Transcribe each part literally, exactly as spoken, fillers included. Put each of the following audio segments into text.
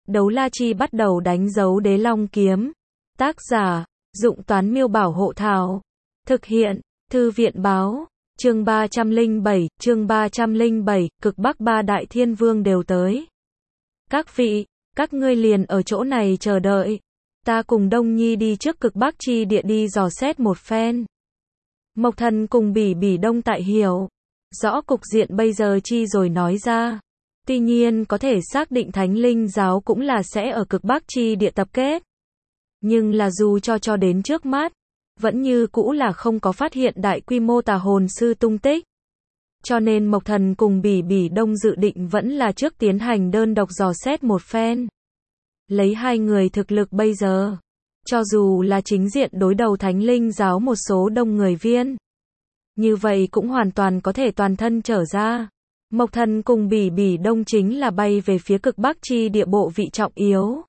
Đấu la chi bắt đầu đánh dấu đế long kiếm. Tác giả, Dụng Toán Miêu Bảo Hộ Thảo. Thực hiện, Thư viện Báo. Chương ba trăm lẻ bảy, chương ba trăm lẻ bảy, cực Bắc ba đại thiên vương đều tới. Các vị, các ngươi liền ở chỗ này chờ đợi. Ta cùng Đông Nhi đi trước cực Bắc chi địa đi dò xét một phen. Mộc Thần cùng Bỉ Bỉ Đông tại hiểu rõ cục diện bây giờ chi rồi nói ra. Tuy nhiên có thể xác định Thánh Linh giáo cũng là sẽ ở cực Bắc chi địa tập kết. Nhưng là dù cho cho đến trước mắt, vẫn như cũ là không có phát hiện đại quy mô tà hồn sư tung tích. Cho nên Mộc Thần cùng Bỉ Bỉ Đông dự định vẫn là trước tiến hành đơn độc dò xét một phen. Lấy hai người thực lực bây giờ, cho dù là chính diện đối đầu Thánh Linh giáo một số đông người viên, như vậy cũng hoàn toàn có thể toàn thân trở ra. Mộc Thần cùng Bỉ Bỉ Đông chính là bay về phía cực Bắc chi địa bộ vị trọng yếu.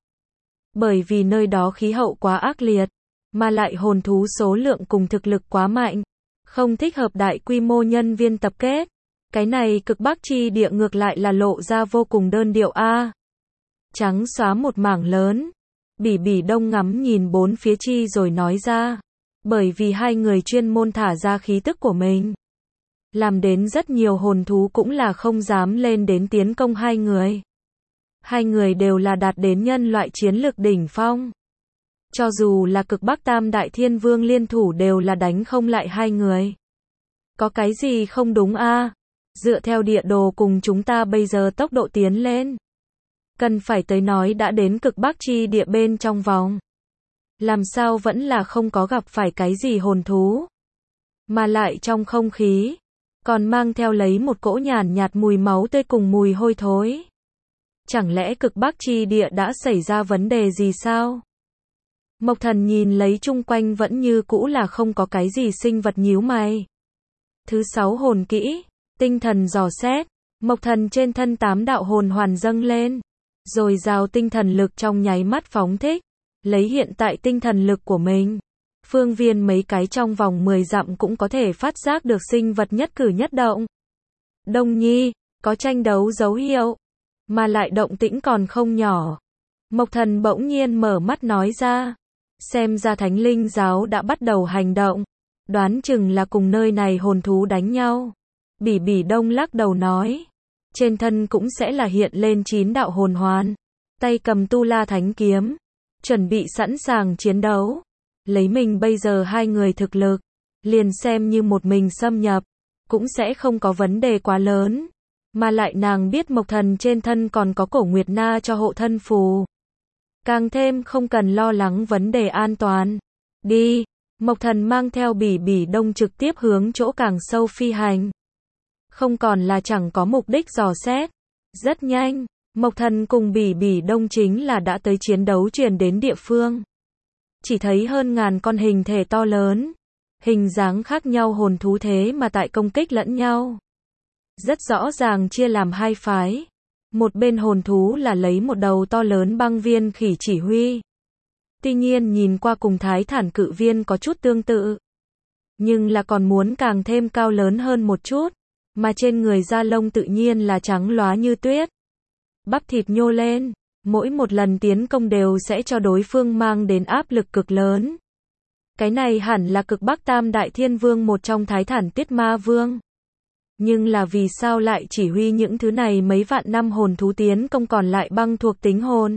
Bởi vì nơi đó khí hậu quá ác liệt, mà lại hồn thú số lượng cùng thực lực quá mạnh, không thích hợp đại quy mô nhân viên tập kết. Cái này cực Bắc chi địa ngược lại là lộ ra vô cùng đơn điệu a. À. Trắng xóa một mảng lớn. Bỉ Bỉ Đông ngắm nhìn bốn phía chi rồi nói ra. Bởi vì hai người chuyên môn thả ra khí tức của mình, làm đến rất nhiều hồn thú cũng là không dám lên đến tiến công hai người. Hai người đều là đạt đến nhân loại chiến lược đỉnh phong. Cho dù là cực Bắc Tam Đại Thiên Vương liên thủ đều là đánh không lại hai người. Có cái gì không đúng a? À? Dựa theo địa đồ cùng chúng ta bây giờ tốc độ tiến lên, cần phải tới nói đã đến cực Bắc chi địa bên trong vòng. Làm sao vẫn là không có gặp phải cái gì hồn thú. Mà lại trong không khí, còn mang theo lấy một cỗ nhàn nhạt mùi máu tươi cùng mùi hôi thối. Chẳng lẽ cực Bắc chi địa đã xảy ra vấn đề gì sao? Mộc Thần nhìn lấy chung quanh vẫn như cũ là không có cái gì sinh vật nhíu mày. Thứ sáu hồn kỹ, tinh thần dò xét. Mộc Thần trên thân tám đạo hồn hoàn dâng lên, rồi dào tinh thần lực trong nháy mắt phóng thích. Lấy hiện tại tinh thần lực của mình, phương viên mấy cái trong vòng mười dặm cũng có thể phát giác được sinh vật nhất cử nhất động. Đông Nhi, có tranh đấu dấu hiệu, mà lại động tĩnh còn không nhỏ. Mộc Thần bỗng nhiên mở mắt nói ra. Xem ra Thánh Linh giáo đã bắt đầu hành động. Đoán chừng là cùng nơi này hồn thú đánh nhau. Bỉ Bỉ Đông lắc đầu nói. Trên thân cũng sẽ là hiện lên chín đạo hồn hoàn. Tay cầm tu la thánh kiếm, chuẩn bị sẵn sàng chiến đấu. Lấy mình bây giờ hai người thực lực, liền xem như một mình xâm nhập, cũng sẽ không có vấn đề quá lớn. Mà lại nàng biết Mộc Thần trên thân còn có cổ Nguyệt Na cho hộ thân phù. Càng thêm không cần lo lắng vấn đề an toàn. Đi, Mộc Thần mang theo Bỉ Bỉ Đông trực tiếp hướng chỗ càng sâu phi hành. Không còn là chẳng có mục đích dò xét. Rất nhanh, Mộc Thần cùng Bỉ Bỉ Đông chính là đã tới chiến đấu truyền đến địa phương. Chỉ thấy hơn ngàn con hình thể to lớn, hình dáng khác nhau hồn thú thế mà tại công kích lẫn nhau. Rất rõ ràng chia làm hai phái. Một bên hồn thú là lấy một đầu to lớn băng viên khỉ chỉ huy. Tuy nhiên nhìn qua cùng Thái Thản cự viên có chút tương tự, nhưng là còn muốn càng thêm cao lớn hơn một chút. Mà trên người da lông tự nhiên là trắng lóa như tuyết. Bắp thịt nhô lên, mỗi một lần tiến công đều sẽ cho đối phương mang đến áp lực cực lớn. Cái này hẳn là cực Bắc Tam Đại Thiên Vương một trong Thái Thản Tiết Ma Vương. Nhưng là vì sao lại chỉ huy những thứ này mấy vạn năm hồn thú tiến công còn lại băng thuộc tính hồn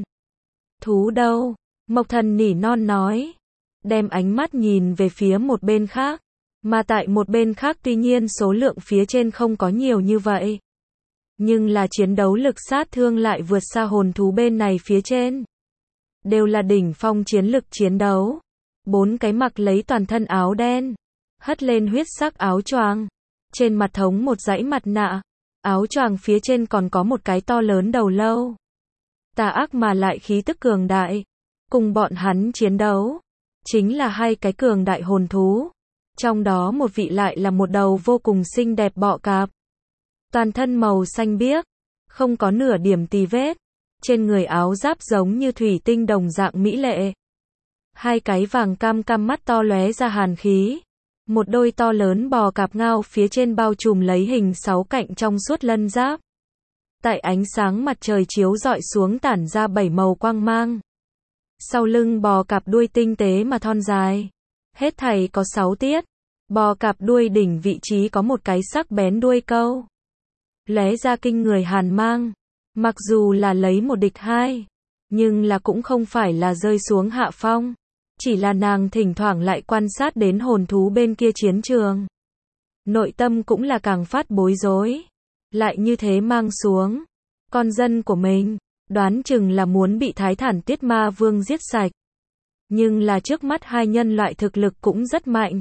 thú đâu? Mộc Thần nỉ non nói, đem ánh mắt nhìn về phía một bên khác. Mà tại một bên khác tuy nhiên số lượng phía trên không có nhiều như vậy, nhưng là chiến đấu lực sát thương lại vượt xa hồn thú bên này phía trên. Đều là đỉnh phong chiến lực chiến đấu. Bốn cái mặc lấy toàn thân áo đen, hất lên huyết sắc áo choàng, trên mặt thống một dãy mặt nạ, áo choàng phía trên còn có một cái to lớn đầu lâu. Tà ác mà lại khí tức cường đại. Cùng bọn hắn chiến đấu, chính là hai cái cường đại hồn thú. Trong đó một vị lại là một đầu vô cùng xinh đẹp bọ cạp. Toàn thân màu xanh biếc, không có nửa điểm tì vết. Trên người áo giáp giống như thủy tinh đồng dạng mỹ lệ. Hai cái vàng cam cam mắt to lóe ra hàn khí. Một đôi to lớn bò cạp ngao phía trên bao trùm lấy hình sáu cạnh trong suốt lân giáp. Tại ánh sáng mặt trời chiếu rọi xuống tản ra bảy màu quang mang. Sau lưng bò cạp đuôi tinh tế mà thon dài. Hết thảy có sáu tiết. Bò cạp đuôi đỉnh vị trí có một cái sắc bén đuôi câu. Lóe ra kinh người hàn mang. Mặc dù là lấy một địch hai, nhưng là cũng không phải là rơi xuống hạ phong. Chỉ là nàng thỉnh thoảng lại quan sát đến hồn thú bên kia chiến trường. Nội tâm cũng là càng phát bối rối. Lại như thế mang xuống. Con dân của mình, đoán chừng là muốn bị Thái Thản Tiết Ma Vương giết sạch. Nhưng là trước mắt hai nhân loại thực lực cũng rất mạnh.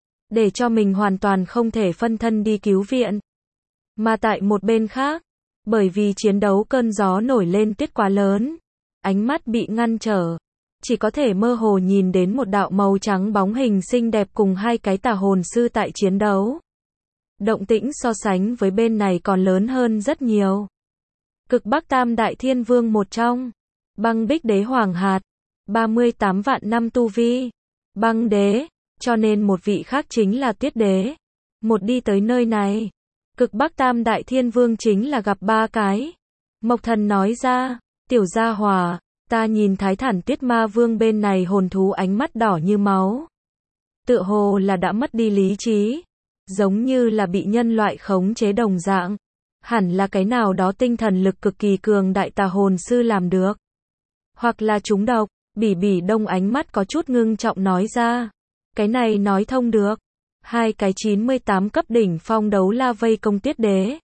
Để cho mình hoàn toàn không thể phân thân đi cứu viện. Mà tại một bên khác, bởi vì chiến đấu cơn gió nổi lên tiết quá lớn, ánh mắt bị ngăn trở. Chỉ có thể mơ hồ nhìn đến một đạo màu trắng bóng hình xinh đẹp cùng hai cái tà hồn sư tại chiến đấu. Động tĩnh so sánh với bên này còn lớn hơn rất nhiều. Cực Bắc Tam Đại Thiên Vương một trong. Băng Bích Đế Hoàng Hạt. ba mươi tám vạn năm tu vi. Băng Đế. Cho nên một vị khác chính là Tuyết Đế. Một đi tới nơi này. Cực Bắc Tam Đại Thiên Vương chính là gặp ba cái. Mộc Thần nói ra. Tiểu gia hỏa. Ta nhìn Thái Thản Tiết Ma Vương bên này hồn thú ánh mắt đỏ như máu. Tựa hồ là đã mất đi lý trí. Giống như là bị nhân loại khống chế đồng dạng. Hẳn là cái nào đó tinh thần lực cực kỳ cường đại tà hồn sư làm được. Hoặc là trúng độc. Bỉ Bỉ Đông ánh mắt có chút ngưng trọng nói ra. Cái này nói thông được. Hai cái chín mươi tám cấp đỉnh phong đấu la vây công Tuyết Đế.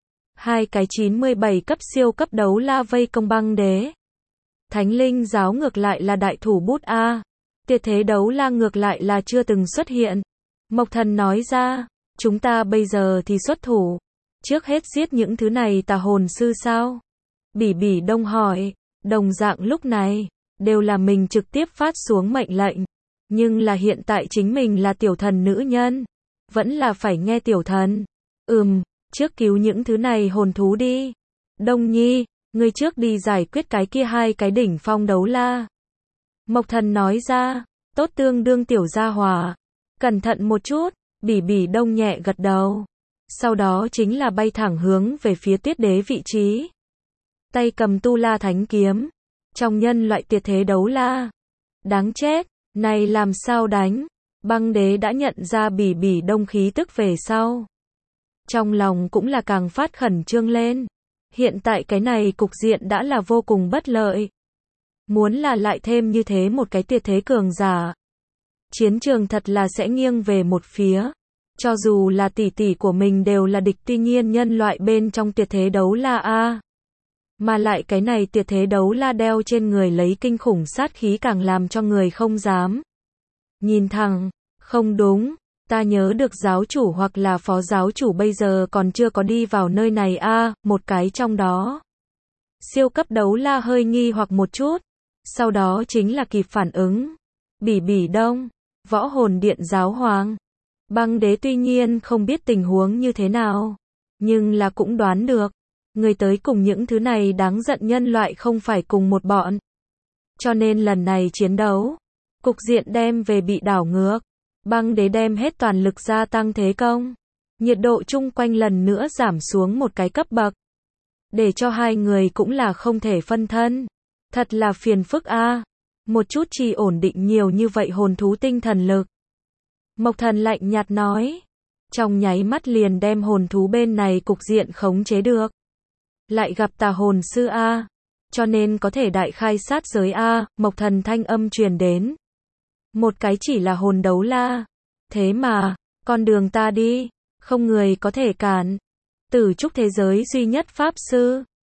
Hai cái chín mươi bảy cấp siêu cấp đấu la vây công Băng Đế. Thánh linh giáo ngược lại là đại thủ bút A. Tuyệt thế đấu la ngược lại là chưa từng xuất hiện. Mộc Thần nói ra. Chúng ta bây giờ thì xuất thủ. Trước hết giết những thứ này tà hồn sư sao? Bỉ Bỉ Đông hỏi. Đồng dạng lúc này, đều là mình trực tiếp phát xuống mệnh lệnh. Nhưng là hiện tại chính mình là tiểu thần nữ nhân. Vẫn là phải nghe tiểu thần. Ừm, trước cứu những thứ này hồn thú đi. Đông Nhi, ngươi trước đi giải quyết cái kia hai cái đỉnh phong đấu la. Mộc Thần nói ra. Tốt tương đương tiểu gia hỏa. Cẩn thận một chút. Bỉ Bỉ Đông nhẹ gật đầu. Sau đó chính là bay thẳng hướng về phía Tuyết Đế vị trí. Tay cầm tu la thánh kiếm. Trong nhân loại tuyệt thế đấu la. Đáng chết, này làm sao đánh? Băng Đế đã nhận ra Bỉ Bỉ Đông khí tức về sau. Trong lòng cũng là càng phát khẩn trương lên. Hiện tại cái này cục diện đã là vô cùng bất lợi. Muốn là lại thêm như thế một cái tuyệt thế cường giả. Chiến trường thật là sẽ nghiêng về một phía. Cho dù là tỷ tỷ của mình đều là địch, tuy nhiên nhân loại bên trong tuyệt thế đấu la A. Mà lại cái này tuyệt thế đấu la đeo trên người lấy kinh khủng sát khí càng làm cho người không dám. Nhìn thẳng, không đúng, ta nhớ được giáo chủ hoặc là phó giáo chủ bây giờ còn chưa có đi vào nơi này A, một cái trong đó. Siêu cấp đấu la hơi nghi hoặc một chút, sau đó chính là kịp phản ứng. Bỉ Bỉ Đông, võ hồn điện giáo hoàng. Băng Đế tuy nhiên không biết tình huống như thế nào, nhưng là cũng đoán được, người tới cùng những thứ này đáng giận nhân loại không phải cùng một bọn. Cho nên lần này chiến đấu, cục diện đem về bị đảo ngược. Băng Đế đem hết toàn lực gia tăng thế công. Nhiệt độ chung quanh lần nữa giảm xuống một cái cấp bậc. Để cho hai người cũng là không thể phân thân. Thật là phiền phức a. Một chút chỉ ổn định nhiều như vậy hồn thú tinh thần lực. Mộc Thần lạnh nhạt nói. Trong nháy mắt liền đem hồn thú bên này cục diện khống chế được. Lại gặp tà hồn sư A. Cho nên có thể đại khai sát giới A. Mộc Thần thanh âm truyền đến. Một cái chỉ là hồn đấu la. Thế mà, con đường ta đi, không người có thể cản. Tử trúc thế giới duy nhất pháp sư.